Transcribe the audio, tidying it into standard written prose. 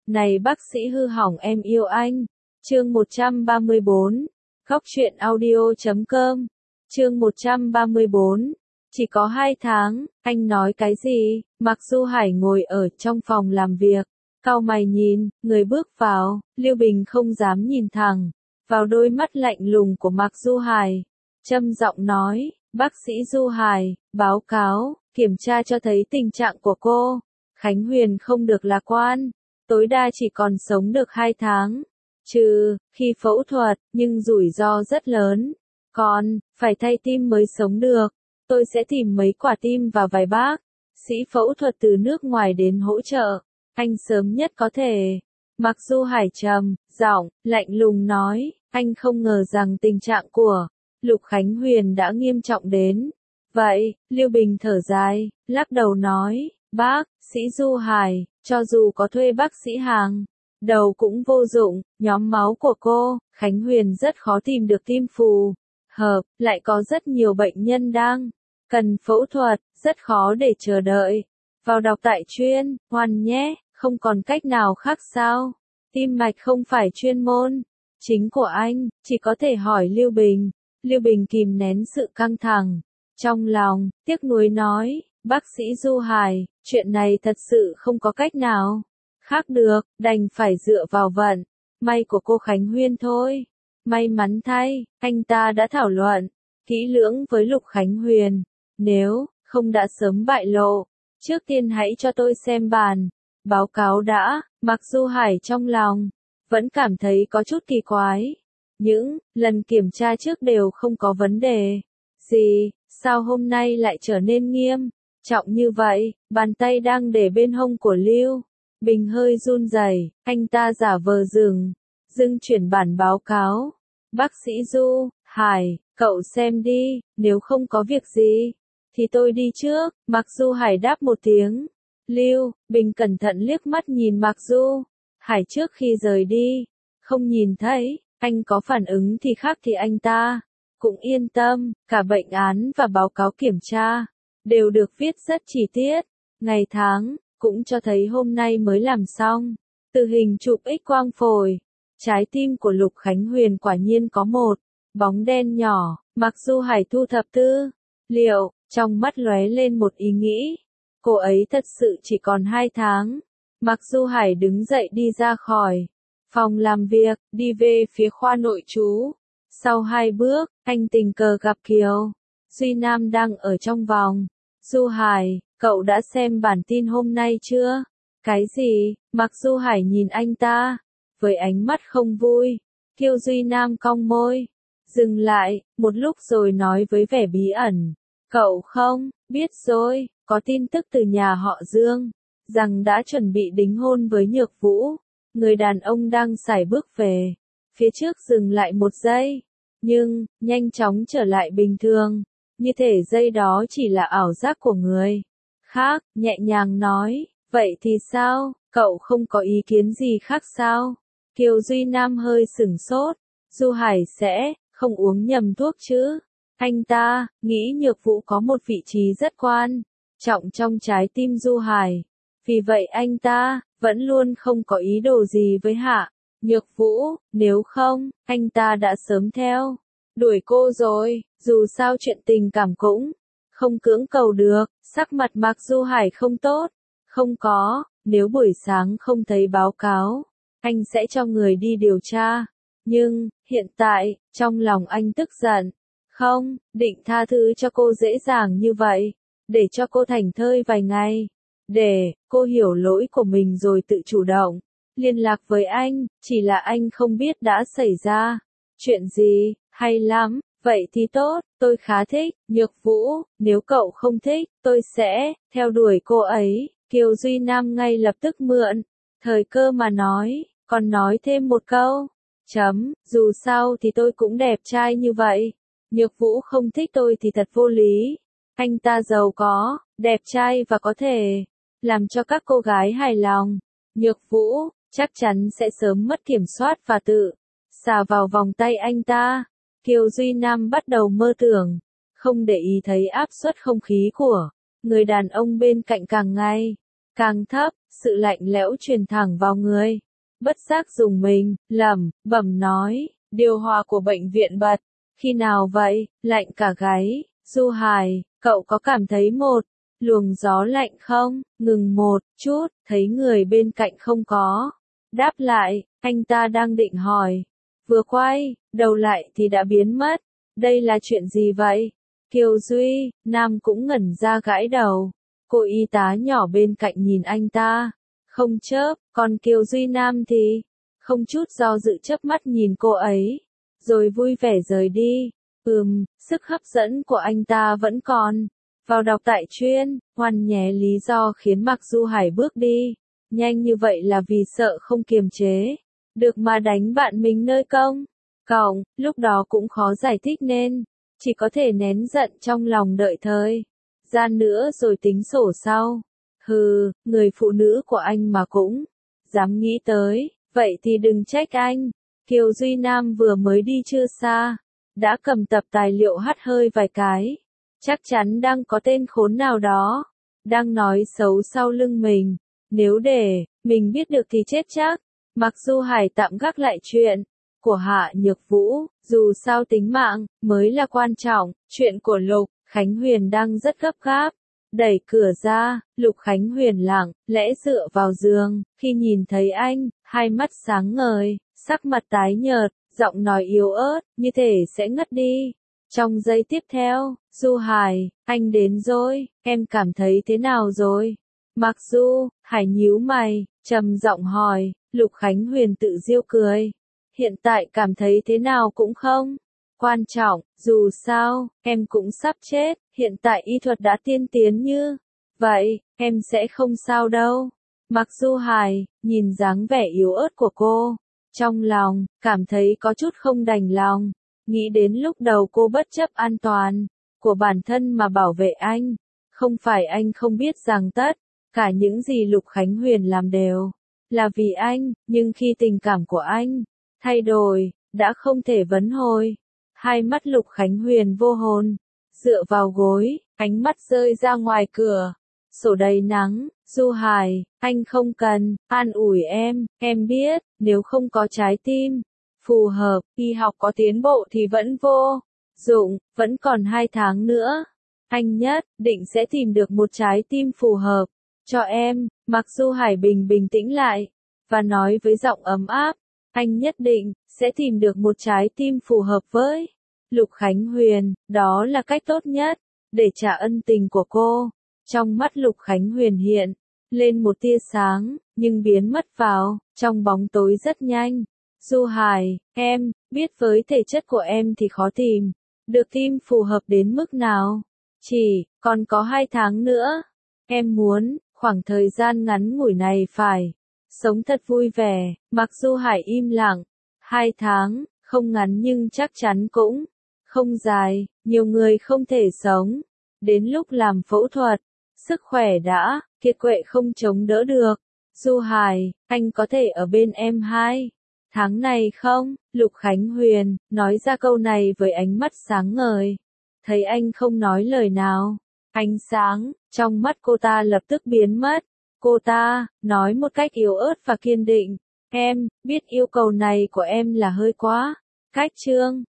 Này bác sĩ hư hỏng em yêu anh. Chương 134. Góc truyện audio.com. Chương 134. Chỉ có 2 tháng, anh nói cái gì? Mạc Du Hải ngồi ở trong phòng làm việc, cau mày nhìn, người bước vào, Lưu Bình không dám nhìn thẳng vào đôi mắt lạnh lùng của Mạc Du Hải. Trầm giọng nói, bác sĩ Du Hải, báo cáo, kiểm tra cho thấy tình trạng của cô, Khánh Huyền không được lạc quan, tối đa chỉ còn sống được 2 tháng. Trừ khi phẫu thuật, nhưng rủi ro rất lớn. Còn, phải thay tim mới sống được. Tôi sẽ tìm mấy quả tim và vài bác sĩ phẫu thuật từ nước ngoài đến hỗ trợ. Anh sớm nhất có thể. Mạc Du Hải trầm giọng, lạnh lùng nói, anh không ngờ rằng tình trạng của Lục Khánh Huyền đã nghiêm trọng đến vậy. Lưu Bình thở dài, lắc đầu nói, bác sĩ Du Hải, cho dù có thuê bác sĩ hàng đầu cũng vô dụng, nhóm máu của cô, Khánh Huyền rất khó tìm được tim phù hợp, lại có rất nhiều bệnh nhân đang cần phẫu thuật, rất khó để chờ đợi. Vào đọc tại chuyên khoan nhé, không còn cách nào khác sao? Tim mạch không phải chuyên môn chính của anh, chỉ có thể hỏi Lưu Bình. Lưu Bình kìm nén sự căng thẳng trong lòng, tiếc nuối nói, bác sĩ Du Hải, chuyện này thật sự không có cách nào khác được, đành phải dựa vào vận may của cô Khánh Huyên thôi. May mắn thay, anh ta đã thảo luận kỹ lưỡng với Lục Khánh Huyền, nếu không đã sớm bại lộ. Trước tiên hãy cho tôi xem bản báo cáo đã. Mạc Du Hải trong lòng vẫn cảm thấy có chút kỳ quái. Những lần kiểm tra trước đều không có vấn đề gì, sao hôm nay lại trở nên nghiêm trọng như vậy? Bàn tay đang để bên hông của Lưu Bình hơi run rẩy, anh ta giả vờ dừng chuyển bản báo cáo. Bác sĩ Du Hải, cậu xem đi, nếu không có việc gì thì tôi đi trước. Mạc Du Hải đáp một tiếng. Lưu Bình cẩn thận liếc mắt nhìn Mạc Du Hải trước khi rời đi, không nhìn thấy anh có phản ứng thì khác thì anh ta cũng yên tâm. Cả bệnh án và báo cáo kiểm tra đều được viết rất chi tiết, ngày tháng cũng cho thấy hôm nay mới làm xong. Từ hình chụp X-quang phổi, trái tim của Lục Khánh Huyền quả nhiên có một bóng đen nhỏ. Mạc Du Hải thu thập tư liệu, trong mắt lóe lên một ý nghĩ. Cô ấy thật sự chỉ còn 2 tháng. Mạc Du Hải đứng dậy đi ra khỏi phòng làm việc, đi về phía khoa nội trú. Sau 2 bước, anh tình cờ gặp Kiều Duy Nam đang ở trong vòng. Du Hải, cậu đã xem bản tin hôm nay chưa? Cái gì? Mạc Du Hải nhìn anh ta với ánh mắt không vui. Kiều Duy Nam cong môi, dừng lại một lúc rồi nói với vẻ bí ẩn, cậu không biết rồi, có tin tức từ nhà họ Dương rằng đã chuẩn bị đính hôn với Nhược Vũ. Người đàn ông đang sải bước về phía trước dừng lại một giây, nhưng nhanh chóng trở lại bình thường, như thể giây đó chỉ là ảo giác của người khác. Nhẹ nhàng nói, vậy thì sao, cậu không có ý kiến gì khác sao? Kiều Duy Nam hơi sửng sốt. Du Hải sẽ không uống nhầm thuốc chứ? Anh ta nghĩ Nhược Vũ có một vị trí rất quan trọng trong trái tim Du Hải, vì vậy anh ta vẫn luôn không có ý đồ gì với Hạ Nhược Vũ, nếu không, anh ta đã sớm theo đuổi cô rồi. Dù sao chuyện tình cảm cũng không cưỡng cầu được. Sắc mặt Mạc Du Hải không tốt. Không có, nếu buổi sáng không thấy báo cáo, anh sẽ cho người đi điều tra. Nhưng, hiện tại, trong lòng anh tức giận, không định tha thứ cho cô dễ dàng như vậy, để cho cô thảnh thơi vài ngày, để cô hiểu lỗi của mình rồi tự chủ động liên lạc với anh. Chỉ là anh không biết đã xảy ra chuyện gì. Hay lắm, vậy thì tốt, tôi khá thích Nhược Vũ, nếu cậu không thích, tôi sẽ theo đuổi cô ấy. Kiều Duy Nam ngay lập tức mượn thời cơ mà nói, còn nói thêm một câu, dù sao thì tôi cũng đẹp trai như vậy. Nhược Vũ không thích tôi thì thật vô lý. Anh ta giàu có, đẹp trai và có thể làm cho các cô gái hài lòng. Nhược Vũ chắc chắn sẽ sớm mất kiểm soát và tự xà vào vòng tay anh ta. Kiều Duy Nam bắt đầu mơ tưởng, không để ý thấy áp suất không khí của người đàn ông bên cạnh càng ngày càng thấp, sự lạnh lẽo truyền thẳng vào người. Bất giác dùng mình, lẩm bẩm nói, điều hòa của bệnh viện bật. Khi nào vậy? Lạnh cả gáy. Du Hải, cậu có cảm thấy một luồng gió lạnh không? Ngừng một chút, thấy người bên cạnh không có đáp lại, anh ta đang định hỏi. Vừa quay đầu lại thì đã biến mất. Đây là chuyện gì vậy? Kiều Duy Nam cũng ngẩn ra gãi đầu. Cô y tá nhỏ bên cạnh nhìn anh ta, không chớp, còn Kiều Duy Nam thì không chút do dự chớp mắt nhìn cô ấy, rồi vui vẻ rời đi. Sức hấp dẫn của anh ta vẫn còn. Vào đọc tại chuyên, Hoan nhé lý do khiến Mạc Du Hải bước đi nhanh như vậy là vì sợ không kiềm chế được mà đánh bạn mình nơi công cộng, lúc đó cũng khó giải thích nên chỉ có thể nén giận trong lòng đợi thời gian nữa rồi tính sổ sau. Hừ, người phụ nữ của anh mà cũng dám nghĩ tới, vậy thì đừng trách anh. Kiều Duy Nam vừa mới đi chưa xa, đã cầm tập tài liệu hắt hơi vài cái. Chắc chắn đang có tên khốn nào đó đang nói xấu sau lưng mình. Nếu để mình biết được thì chết chắc. Mặc dù Hải tạm gác lại chuyện của Hạ Nhược Vũ, dù sao tính mạng mới là quan trọng. Chuyện của Lục Khánh Huyền đang rất gấp gáp. Đẩy cửa ra, Lục Khánh Huyền lặng lẽ dựa vào giường, khi nhìn thấy anh, hai mắt sáng ngời, sắc mặt tái nhợt, giọng nói yếu ớt, như thể sẽ ngất đi. Trong giây tiếp theo, Du Hải, anh đến rồi, em cảm thấy thế nào rồi? Mặc dù, Hải nhíu mày, trầm giọng hỏi, Lục Khánh Huyền tự giễu cười. Hiện tại cảm thấy thế nào cũng không quan trọng, dù sao, em cũng sắp chết, hiện tại y thuật đã tiên tiến như vậy, em sẽ không sao đâu. Mặc dù Hải, nhìn dáng vẻ yếu ớt của cô, trong lòng, cảm thấy có chút không đành lòng. Nghĩ đến lúc đầu cô bất chấp an toàn của bản thân mà bảo vệ anh. Không phải anh không biết rằng tất cả những gì Lục Khánh Huyền làm đều là vì anh, nhưng khi tình cảm của anh thay đổi, đã không thể vãn hồi. Hai mắt Lục Khánh Huyền vô hồn, dựa vào gối, ánh mắt rơi ra ngoài cửa. Sổ đầy nắng, Du Hải, anh không cần an ủi em biết, nếu không có trái tim phù hợp, y học có tiến bộ thì vẫn vô dụng, vẫn còn 2 tháng nữa. Anh nhất định sẽ tìm được một trái tim phù hợp cho em. Mặc dù Hải bình tĩnh lại, và nói với giọng ấm áp, anh nhất định sẽ tìm được một trái tim phù hợp với Lục Khánh Huyền, đó là cách tốt nhất để trả ân tình của cô. Trong mắt Lục Khánh Huyền hiện lên một tia sáng, nhưng biến mất vào trong bóng tối rất nhanh. Du Hải, em biết với thể chất của em thì khó tìm được tim phù hợp đến mức nào. Chỉ còn có 2 tháng nữa. Em muốn khoảng thời gian ngắn ngủi này phải sống thật vui vẻ. Mặc dù Hải im lặng, 2 tháng, không ngắn nhưng chắc chắn cũng không dài. Nhiều người không thể sống đến lúc làm phẫu thuật, sức khỏe đã kiệt quệ không chống đỡ được. Du Hải, anh có thể ở bên em 2 tháng này không? Lục Khánh Huyền nói ra câu này với ánh mắt sáng ngời. Thấy anh không nói lời nào, ánh sáng trong mắt cô ta lập tức biến mất. Cô ta nói một cách yếu ớt và kiên định, em biết yêu cầu này của em là hơi quá cách. Chương